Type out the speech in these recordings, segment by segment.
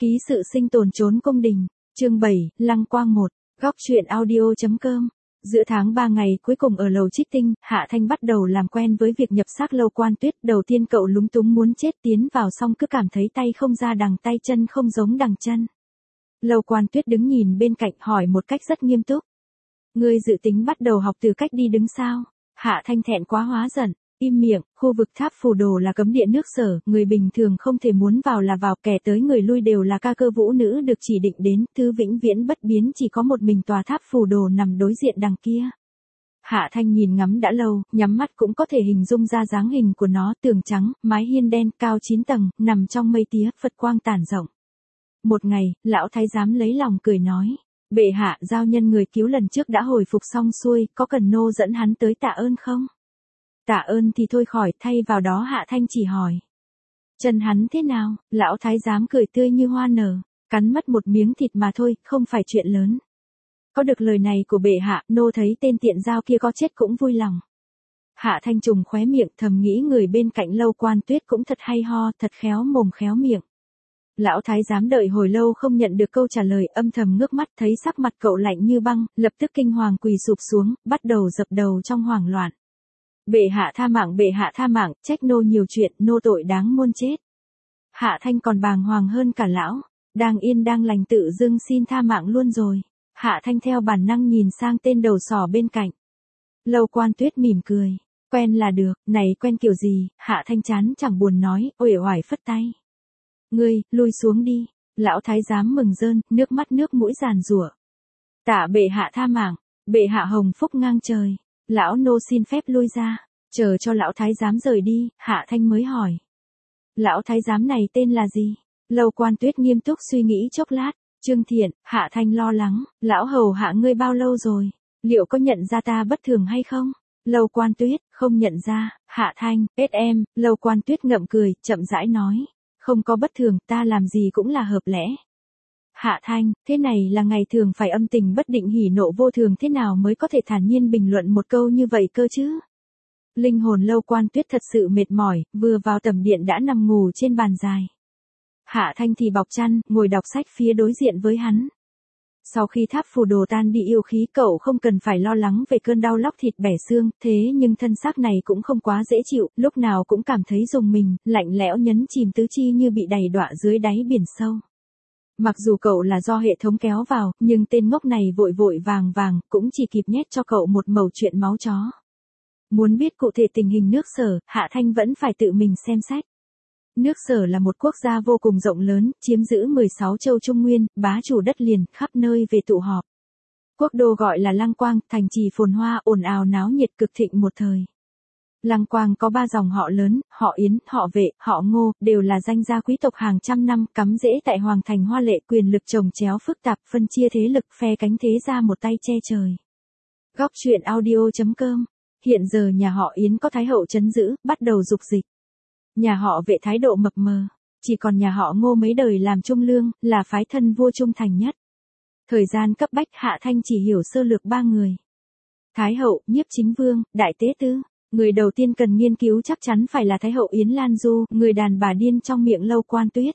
Ký sự sinh tồn trốn cung đình, chương 7, Lăng Quang 1, góc truyện audio.com. Giữa tháng 3 ngày cuối cùng ở lầu Trích Tinh, Hạ Thanh bắt đầu làm quen với việc nhập xác Lâu Quan Tuyết. Đầu tiên cậu lúng túng muốn chết, tiến vào xong cứ cảm thấy tay không ra đằng tay, chân không giống đằng chân. Lâu Quan Tuyết đứng nhìn bên cạnh hỏi một cách rất nghiêm túc. Ngươi dự tính bắt đầu học từ cách đi đứng sao? Hạ Thanh thẹn quá hóa giận. Im miệng, khu vực tháp phù đồ là cấm địa nước Sở, người bình thường không thể muốn vào là vào, kẻ tới người lui đều là ca cơ vũ nữ được chỉ định đến, thứ vĩnh viễn bất biến chỉ có một mình tòa tháp phù đồ nằm đối diện đằng kia. Hạ Thanh nhìn ngắm đã lâu, nhắm mắt cũng có thể hình dung ra dáng hình của nó, tường trắng, mái hiên đen, cao 9 tầng, nằm trong mây tía, Phật quang tản rộng. Một ngày, lão thái giám lấy lòng cười nói, bệ hạ, giao nhân người cứu lần trước đã hồi phục xong xuôi, có cần nô dẫn hắn tới tạ ơn không? Tạ ơn thì thôi khỏi, thay vào đó Hạ Thanh chỉ hỏi. Chân hắn thế nào? Lão thái giám cười tươi như hoa nở, cắn mất một miếng thịt mà thôi, không phải chuyện lớn. Có được lời này của bệ hạ, nô thấy tên tiện giao kia có chết cũng vui lòng. Hạ Thanh trùng khóe miệng, thầm nghĩ người bên cạnh Lâu Quan Tuyết cũng thật hay ho, thật khéo mồm khéo miệng. Lão thái giám đợi hồi lâu không nhận được câu trả lời, âm thầm ngước mắt thấy sắc mặt cậu lạnh như băng, lập tức kinh hoàng quỳ sụp xuống, bắt đầu dập đầu trong hoảng loạn. Bệ hạ tha mạng, trách nô nhiều chuyện, nô tội đáng muôn chết. Hạ Thanh còn bàng hoàng hơn cả lão, đang yên đang lành tự dưng xin tha mạng luôn rồi. Hạ Thanh theo bản năng nhìn sang tên đầu sỏ bên cạnh. Lâu Quan Tuyết mỉm cười, quen là được, này quen kiểu gì? Hạ Thanh chán chẳng buồn nói, uể oải phất tay. Ngươi, lui xuống đi. Lão thái giám mừng rơn, nước mắt nước mũi giàn giụa. Tạ bệ hạ tha mạng, bệ hạ hồng phúc ngang trời. Lão nô xin phép lui ra, chờ cho lão thái giám rời đi, Hạ Thanh mới hỏi. Lão thái giám này tên là gì? Lâu Quan Tuyết nghiêm túc suy nghĩ chốc lát, Trương Thiện. Hạ Thanh lo lắng, lão hầu hạ ngươi bao lâu rồi? Liệu có nhận ra ta bất thường hay không? Lâu Quan Tuyết, không nhận ra. Hạ Thanh, em. Lâu Quan Tuyết ngậm cười, chậm rãi nói. Không có bất thường, ta làm gì cũng là hợp lẽ. Hạ Thanh, thế này là ngày thường phải âm tình bất định hỉ nộ vô thường, thế nào mới có thể thản nhiên bình luận một câu như vậy cơ chứ? Linh hồn Lâu Quan Tuyết thật sự mệt mỏi, vừa vào tầm điện đã nằm ngủ trên bàn dài. Hạ Thanh thì bọc chăn, ngồi đọc sách phía đối diện với hắn. Sau khi tháp phù đồ tan đi yêu khí, cậu không cần phải lo lắng về cơn đau lóc thịt bẻ xương, thế nhưng thân xác này cũng không quá dễ chịu, lúc nào cũng cảm thấy rùng mình, lạnh lẽo nhấn chìm tứ chi như bị đày đọa dưới đáy biển sâu. Mặc dù cậu là do hệ thống kéo vào, nhưng tên ngốc này vội vội vàng cũng chỉ kịp nhét cho cậu một mẩu chuyện máu chó. Muốn biết cụ thể tình hình nước Sở, Hạ Thanh vẫn phải tự mình xem xét. Nước Sở là một quốc gia vô cùng rộng lớn, chiếm giữ 16 châu Trung Nguyên, bá chủ đất liền, khắp nơi về tụ họp. Quốc đô gọi là Lăng Quang, thành trì phồn hoa, ồn ào náo nhiệt cực thịnh một thời. Lăng Quang có 3 dòng họ lớn, họ Yến, họ Vệ, họ Ngô, đều là danh gia quý tộc hàng trăm năm, cắm rễ tại hoàng thành hoa lệ, quyền lực chồng chéo phức tạp, phân chia thế lực, phe cánh thế ra một tay che trời. Góc truyện audio.com. Hiện giờ nhà họ Yến có thái hậu trấn giữ, bắt đầu dục dịch. Nhà họ Vệ thái độ mập mờ, chỉ còn nhà họ Ngô mấy đời làm trung lương, là phái thân vua trung thành nhất. Thời gian cấp bách, Hạ Thanh chỉ hiểu sơ lược 3 người. Thái hậu, Nhiếp Chính Vương, Đại Tế Tư. Người đầu tiên cần nghiên cứu chắc chắn phải là Thái hậu Yến Lan Du, người đàn bà điên trong miệng Lâu Quan Tuyết.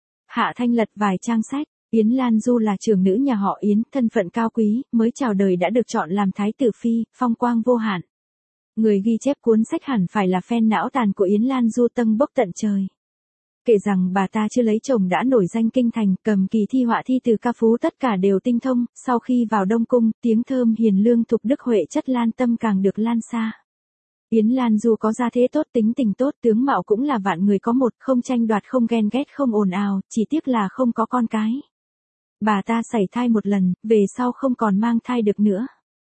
Hạ Thanh lật vài trang sách, Yến Lan Du là trưởng nữ nhà họ Yến, thân phận cao quý, mới chào đời đã được chọn làm thái tử phi, phong quang vô hạn. Người ghi chép cuốn sách hẳn phải là fan não tàn của Yến Lan Du tâng bốc tận trời. Kể rằng bà ta chưa lấy chồng đã nổi danh kinh thành, cầm kỳ thi họa thi từ ca phú tất cả đều tinh thông, sau khi vào Đông Cung, tiếng thơm hiền lương thục đức huệ chất lan tâm càng được lan xa. Yến Lan Du có gia thế tốt, tính tình tốt, tướng mạo cũng là vạn người có một, không tranh đoạt, không ghen ghét, không ồn ào, chỉ tiếc là không có con cái. Bà ta sảy thai một lần, về sau không còn mang thai được nữa.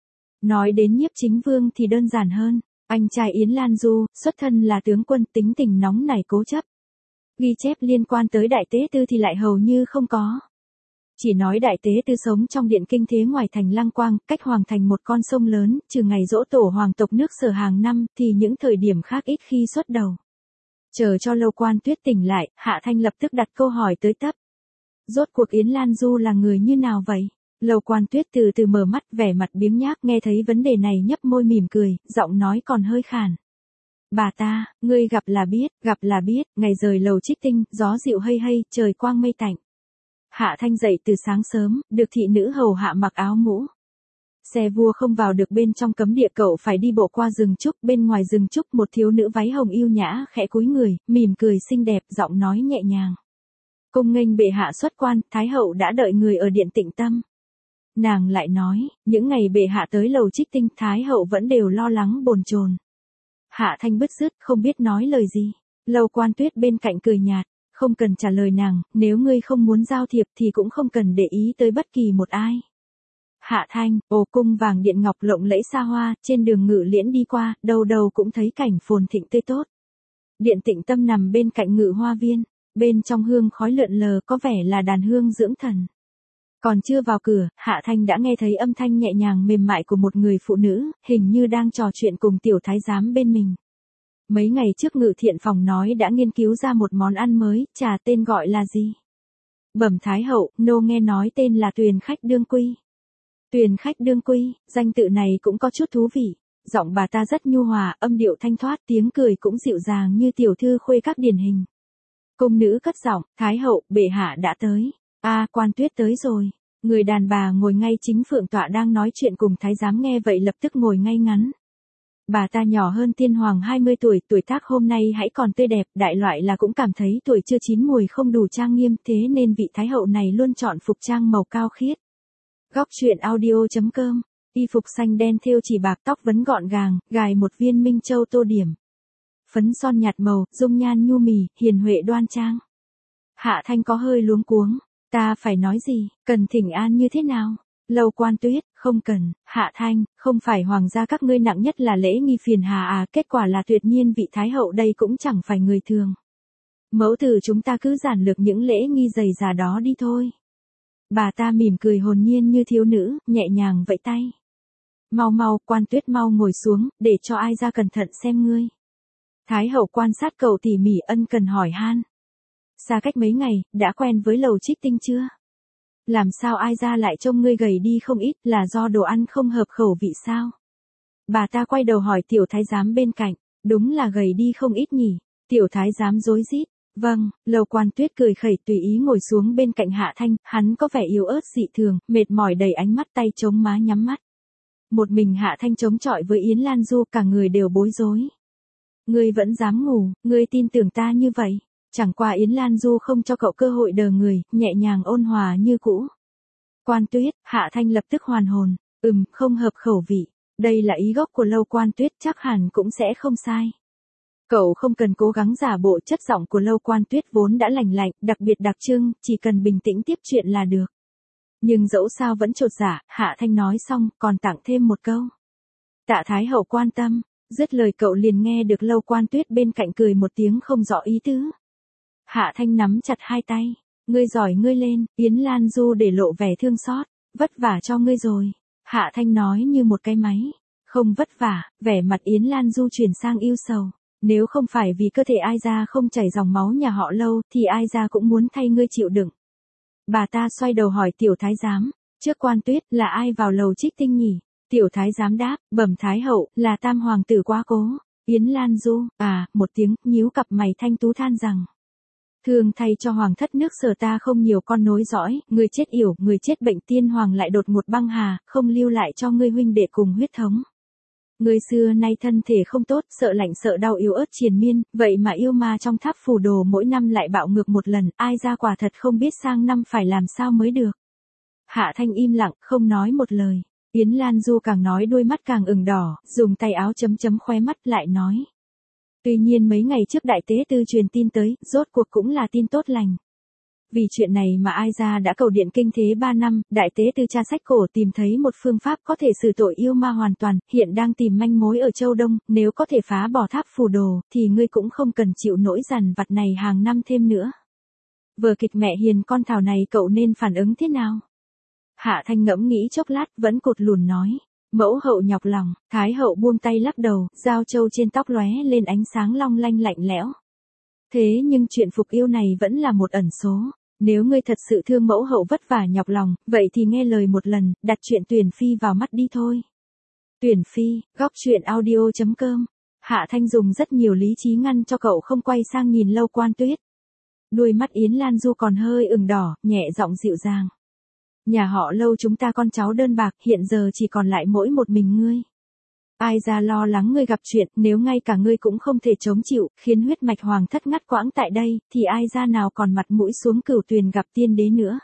Nói đến Nhiếp Chính Vương thì đơn giản hơn, anh trai Yến Lan Du, xuất thân là tướng quân, tính tình nóng nảy cố chấp. Ghi chép liên quan tới Đại Tế Tư thì lại hầu như không có. Chỉ nói Đại Tế Tư sống trong điện kinh thế ngoài thành Lăng Quang, cách hoàng thành một con sông lớn, trừ ngày giỗ tổ hoàng tộc nước Sở hàng năm, thì những thời điểm khác ít khi xuất đầu. Chờ cho Lâu Quan Tuyết tỉnh lại, Hạ Thanh lập tức đặt câu hỏi tới tấp. Rốt cuộc Yến Lan Du là người như nào vậy? Lâu Quan Tuyết từ từ mở mắt, vẻ mặt biếng nhác, nghe thấy vấn đề này nhấp môi mỉm cười, giọng nói còn hơi khàn. Bà ta, ngươi gặp là biết, ngày rời lầu Trích Tinh, gió dịu hây hây, trời quang mây tạnh. Hạ Thanh dậy từ sáng sớm, được thị nữ hầu hạ mặc áo mũ. Xe vua không vào được bên trong cấm địa, cậu phải đi bộ qua rừng trúc. Bên ngoài rừng trúc một thiếu nữ váy hồng yêu nhã khẽ cúi người, mỉm cười xinh đẹp, giọng nói nhẹ nhàng. Cung nghênh bệ hạ xuất quan, Thái hậu đã đợi người ở điện Tịnh Tâm. Nàng lại nói, những ngày bệ hạ tới lầu Trích Tinh, Thái hậu vẫn đều lo lắng bồn chồn. Hạ Thanh bứt rứt, không biết nói lời gì. Lâu Quan Tuyết bên cạnh cười nhạt, không cần trả lời nàng, nếu ngươi không muốn giao thiệp thì cũng không cần để ý tới bất kỳ một ai. Hạ Thanh, cung vàng điện ngọc lộng lẫy xa hoa, trên đường Ngự Liễn đi qua, đầu đầu cũng thấy cảnh phồn thịnh tươi tốt. Điện Tịnh Tâm nằm bên cạnh Ngự Hoa Viên, bên trong hương khói lượn lờ có vẻ là đàn hương dưỡng thần. Còn chưa vào cửa, Hạ Thanh đã nghe thấy âm thanh nhẹ nhàng mềm mại của một người phụ nữ, hình như đang trò chuyện cùng tiểu thái giám bên mình. Mấy ngày trước Ngự Thiện Phòng nói đã nghiên cứu ra một món ăn mới, trà tên gọi là gì? Bẩm Thái hậu, nô nghe nói tên là Tuyền Khách Đương Quy. Tuyền Khách Đương Quy, danh tự này cũng có chút thú vị. Giọng bà ta rất nhu hòa, âm điệu thanh thoát, tiếng cười cũng dịu dàng như tiểu thư khuê các điển hình. Cung nữ cất giọng, Thái hậu, bệ hạ đã tới. Quan Tuyết tới rồi. Người đàn bà ngồi ngay chính phượng tọa đang nói chuyện cùng thái giám nghe vậy lập tức ngồi ngay ngắn. Bà ta nhỏ hơn tiên hoàng 20 tuổi, tuổi tác hôm nay hãy còn tươi đẹp, đại loại là cũng cảm thấy tuổi chưa chín mùi không đủ trang nghiêm, thế nên vị thái hậu này luôn chọn phục trang màu cao khiết. Góc truyện audio.com, y phục xanh đen thêu chỉ bạc, tóc vấn gọn gàng, gài một viên minh châu tô điểm. Phấn son nhạt màu, dung nhan nhu mì, hiền huệ đoan trang. Hạ Thanh có hơi luống cuống, ta phải nói gì, cần thỉnh an như thế nào? Lâu Quan Tuyết, không cần. Hạ Thanh, không phải hoàng gia các ngươi nặng nhất là lễ nghi phiền hà kết quả là tuyệt nhiên vị thái hậu đây cũng chẳng phải người thường. Mẫu tử chúng ta cứ giản lược những lễ nghi dày dà đó đi thôi. Bà ta mỉm cười hồn nhiên như thiếu nữ, nhẹ nhàng vẫy tay. Mau mau, Quan Tuyết mau ngồi xuống, để cho ai ra cẩn thận xem ngươi. Thái hậu quan sát cậu tỉ mỉ ân cần hỏi han. Xa cách mấy ngày, đã quen với lầu Trích Tinh chưa? Làm sao ai ra lại trông ngươi gầy đi không ít, là do đồ ăn không hợp khẩu vị sao? Bà ta quay đầu hỏi tiểu thái giám bên cạnh, đúng là gầy đi không ít nhỉ? Tiểu thái giám rối rít, vâng. Lâu Quan Tuyết cười khẩy tùy ý ngồi xuống bên cạnh Hạ Thanh, hắn có vẻ yếu ớt dị thường, mệt mỏi đầy ánh mắt, tay chống má nhắm mắt. Một mình Hạ Thanh chống chọi với Yến Lan Du, cả người đều bối rối. Ngươi vẫn dám ngủ, ngươi tin tưởng ta như vậy? Chẳng qua Yến Lan Du không cho cậu cơ hội đờ người, nhẹ nhàng ôn hòa như cũ. Quan Tuyết, Hạ Thanh lập tức hoàn hồn, không hợp khẩu vị. Đây là ý gốc của Lâu Quan Tuyết, chắc hẳn cũng sẽ không sai. Cậu không cần cố gắng giả bộ, chất giọng của Lâu Quan Tuyết vốn đã lành lạnh, đặc biệt đặc trưng, chỉ cần bình tĩnh tiếp chuyện là được. Nhưng dẫu sao vẫn chột dạ, Hạ Thanh nói xong, còn tặng thêm một câu. Tạ Thái hậu quan tâm, dứt lời cậu liền nghe được Lâu Quan Tuyết bên cạnh cười một tiếng không rõ ý tứ. Hạ Thanh nắm chặt hai tay, ngươi giỏi ngươi lên, Yến Lan Du để lộ vẻ thương xót, vất vả cho ngươi rồi. Hạ Thanh nói như một cái máy, không vất vả, vẻ mặt Yến Lan Du chuyển sang yêu sầu. Nếu không phải vì cơ thể ai ra không chảy dòng máu nhà họ Lâu thì ai ra cũng muốn thay ngươi chịu đựng. Bà ta xoay đầu hỏi tiểu thái giám, trước Quan Tuyết là ai vào lầu Trích Tinh nhỉ? Tiểu thái giám đáp, bẩm Thái hậu, là tam hoàng tử quá cố. Yến Lan Du, một tiếng, nhíu cặp mày thanh tú than rằng. Thường thay cho hoàng thất nước Sở ta không nhiều con nối dõi, người chết yểu, người chết bệnh, tiên hoàng lại đột ngột băng hà, không lưu lại cho ngươi huynh đệ cùng huyết thống. Người xưa nay thân thể không tốt, sợ lạnh sợ đau yếu ớt triền miên, vậy mà yêu ma trong tháp phù đồ mỗi năm lại bạo ngược một lần, ai ra quả thật không biết sang năm phải làm sao mới được. Hạ Thanh im lặng, không nói một lời. Yến Lan Du càng nói đôi mắt càng ửng đỏ, dùng tay áo chấm chấm khóe mắt lại nói. Tuy nhiên mấy ngày trước đại tế tư truyền tin tới, rốt cuộc cũng là tin tốt lành. Vì chuyện này mà ai ra đã cầu điện kinh thế 3 năm, đại tế tư tra sách cổ tìm thấy một phương pháp có thể xử tội yêu ma hoàn toàn, hiện đang tìm manh mối ở Châu Đông, nếu có thể phá bỏ tháp phù đồ, thì ngươi cũng không cần chịu nỗi dằn vặt này hàng năm thêm nữa. Vở kịch mẹ hiền con thảo này cậu nên phản ứng thế nào? Hạ Thanh ngẫm nghĩ chốc lát vẫn cột lùn nói. Mẫu hậu nhọc lòng, Thái hậu buông tay lắc đầu, giao châu trên tóc lóe lên ánh sáng long lanh lạnh lẽo. Thế nhưng chuyện phục yêu này vẫn là một ẩn số. Nếu ngươi thật sự thương mẫu hậu vất vả nhọc lòng, vậy thì nghe lời một lần, đặt chuyện Tuyển Phi vào mắt đi thôi. Tuyển Phi, góc truyện audio.com. Hạ Thanh dùng rất nhiều lý trí ngăn cho cậu không quay sang nhìn Lâu Quan Tuyết. Đuôi mắt Yến Lan Du còn hơi ửng đỏ, nhẹ giọng dịu dàng. Nhà họ Lâu chúng ta con cháu đơn bạc, hiện giờ chỉ còn lại mỗi một mình ngươi. Ai ra lo lắng ngươi gặp chuyện, nếu ngay cả ngươi cũng không thể chống chịu, khiến huyết mạch hoàng thất ngắt quãng tại đây, thì ai ra nào còn mặt mũi xuống Cửu Tuyền gặp tiên đế nữa.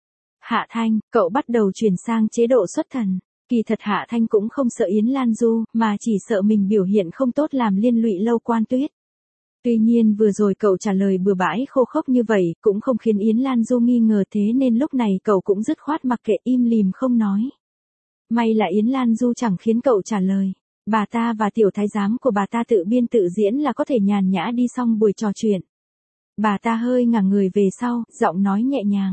Hạ Thanh, cậu bắt đầu chuyển sang chế độ xuất thần. Kỳ thật Hạ Thanh cũng không sợ Yến Lan Du, mà chỉ sợ mình biểu hiện không tốt làm liên lụy Lâu Quan Tuyết. Tuy nhiên vừa rồi cậu trả lời bừa bãi khô khốc như vậy, cũng không khiến Yến Lan Du nghi ngờ, thế nên lúc này cậu cũng dứt khoát mặc kệ, im lìm không nói. May là Yến Lan Du chẳng khiến cậu trả lời. Bà ta và tiểu thái giám của bà ta tự biên tự diễn là có thể nhàn nhã đi xong buổi trò chuyện. Bà ta hơi ngả người về sau, giọng nói nhẹ nhàng.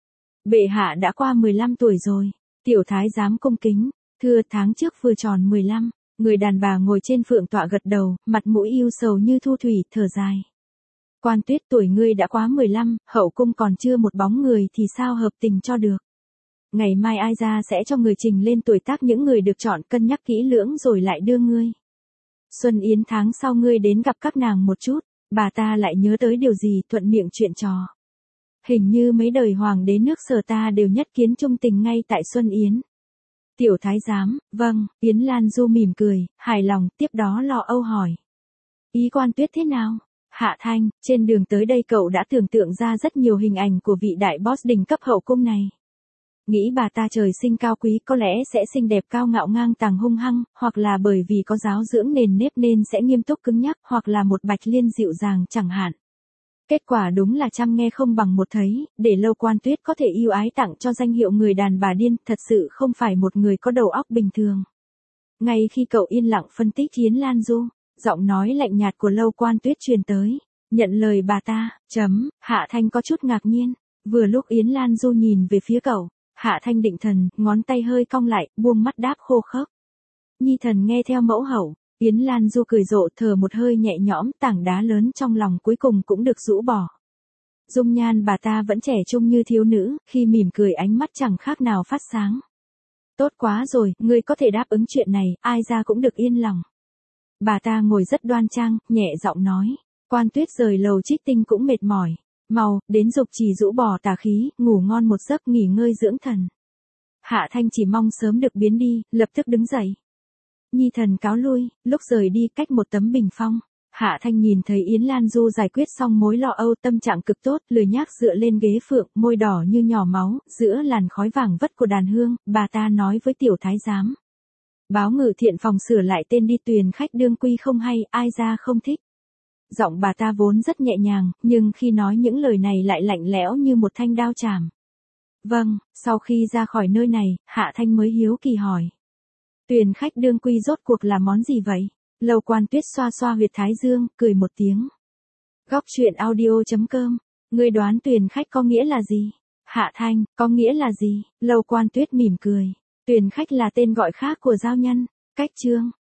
Bệ hạ đã qua 15 tuổi rồi. Tiểu thái giám cung kính, thưa tháng trước vừa tròn 15. Người đàn bà ngồi trên phượng tọa gật đầu, mặt mũi ưu sầu như thu thủy, thở dài. Quan Tuyết, tuổi ngươi đã quá 15, hậu cung còn chưa một bóng người thì sao hợp tình cho được. Ngày mai ai ra sẽ cho người trình lên tuổi tác những người được chọn, cân nhắc kỹ lưỡng rồi lại đưa ngươi. Xuân Yến tháng sau ngươi đến gặp các nàng một chút. Bà ta lại nhớ tới điều gì, thuận miệng chuyện trò. Hình như mấy đời hoàng đế nước Sở ta đều nhất kiến trung tình ngay tại Xuân Yến. Tiểu thái giám, vâng, Yến Lan Du mỉm cười, hài lòng, tiếp đó lo âu hỏi. Ý Quan Tuyết thế nào? Hạ Thanh, trên đường tới đây cậu đã tưởng tượng ra rất nhiều hình ảnh của vị đại boss đỉnh cấp hậu cung này. Nghĩ bà ta trời sinh cao quý có lẽ sẽ xinh đẹp cao ngạo ngang tàng hung hăng, hoặc là bởi vì có giáo dưỡng nền nếp nên sẽ nghiêm túc cứng nhắc, hoặc là một Bạch Liên dịu dàng chẳng hạn. Kết quả đúng là trăm nghe không bằng một thấy, để Lâu Quan Tuyết có thể yêu ái tặng cho danh hiệu người đàn bà điên, thật sự không phải một người có đầu óc bình thường. Ngay khi cậu yên lặng phân tích Yến Lan Du, giọng nói lạnh nhạt của Lâu Quan Tuyết truyền tới, nhận lời bà ta, Hạ Thanh có chút ngạc nhiên, vừa lúc Yến Lan Du nhìn về phía cậu, Hạ Thanh định thần, ngón tay hơi cong lại, buông mắt đáp khô khốc. Nhi thần nghe theo mẫu hậu. Yến Lan Du cười rộ, thở một hơi nhẹ nhõm, tảng đá lớn trong lòng cuối cùng cũng được rũ bỏ. Dung nhan bà ta vẫn trẻ trung như thiếu nữ, khi mỉm cười ánh mắt chẳng khác nào phát sáng. Tốt quá rồi, ngươi có thể đáp ứng chuyện này, ai ra cũng được yên lòng. Bà ta ngồi rất đoan trang, nhẹ giọng nói. Quan Tuyết rời lầu Trích Tinh cũng mệt mỏi. Mau, đến dục trì rũ bỏ tà khí, ngủ ngon một giấc nghỉ ngơi dưỡng thần. Hạ Thanh chỉ mong sớm được biến đi, lập tức đứng dậy. Nhi thần cáo lui, lúc rời đi cách một tấm bình phong. Hạ Thanh nhìn thấy Yến Lan Du giải quyết xong mối lo âu, tâm trạng cực tốt, lười nhác dựa lên ghế phượng, môi đỏ như nhỏ máu, giữa làn khói vàng vất của đàn hương, bà ta nói với tiểu thái giám. Báo Ngự Thiện phòng sửa lại tên đi, Tuyền khách đương quy không hay, ai ra không thích. Giọng bà ta vốn rất nhẹ nhàng, nhưng khi nói những lời này lại lạnh lẽo như một thanh đao chảm. Vâng, sau khi ra khỏi nơi này, Hạ Thanh mới hiếu kỳ hỏi. Tuyền khách đương quy rốt cuộc là món gì vậy? Lâu Quan Tuyết xoa xoa huyệt thái dương, cười một tiếng. Góc truyện audio.com. Ngươi đoán tuyền khách có nghĩa là gì? Hạ Thanh, có nghĩa là gì? Lâu Quan Tuyết mỉm cười. Tuyền khách là tên gọi khác của giao nhân. Cách chương.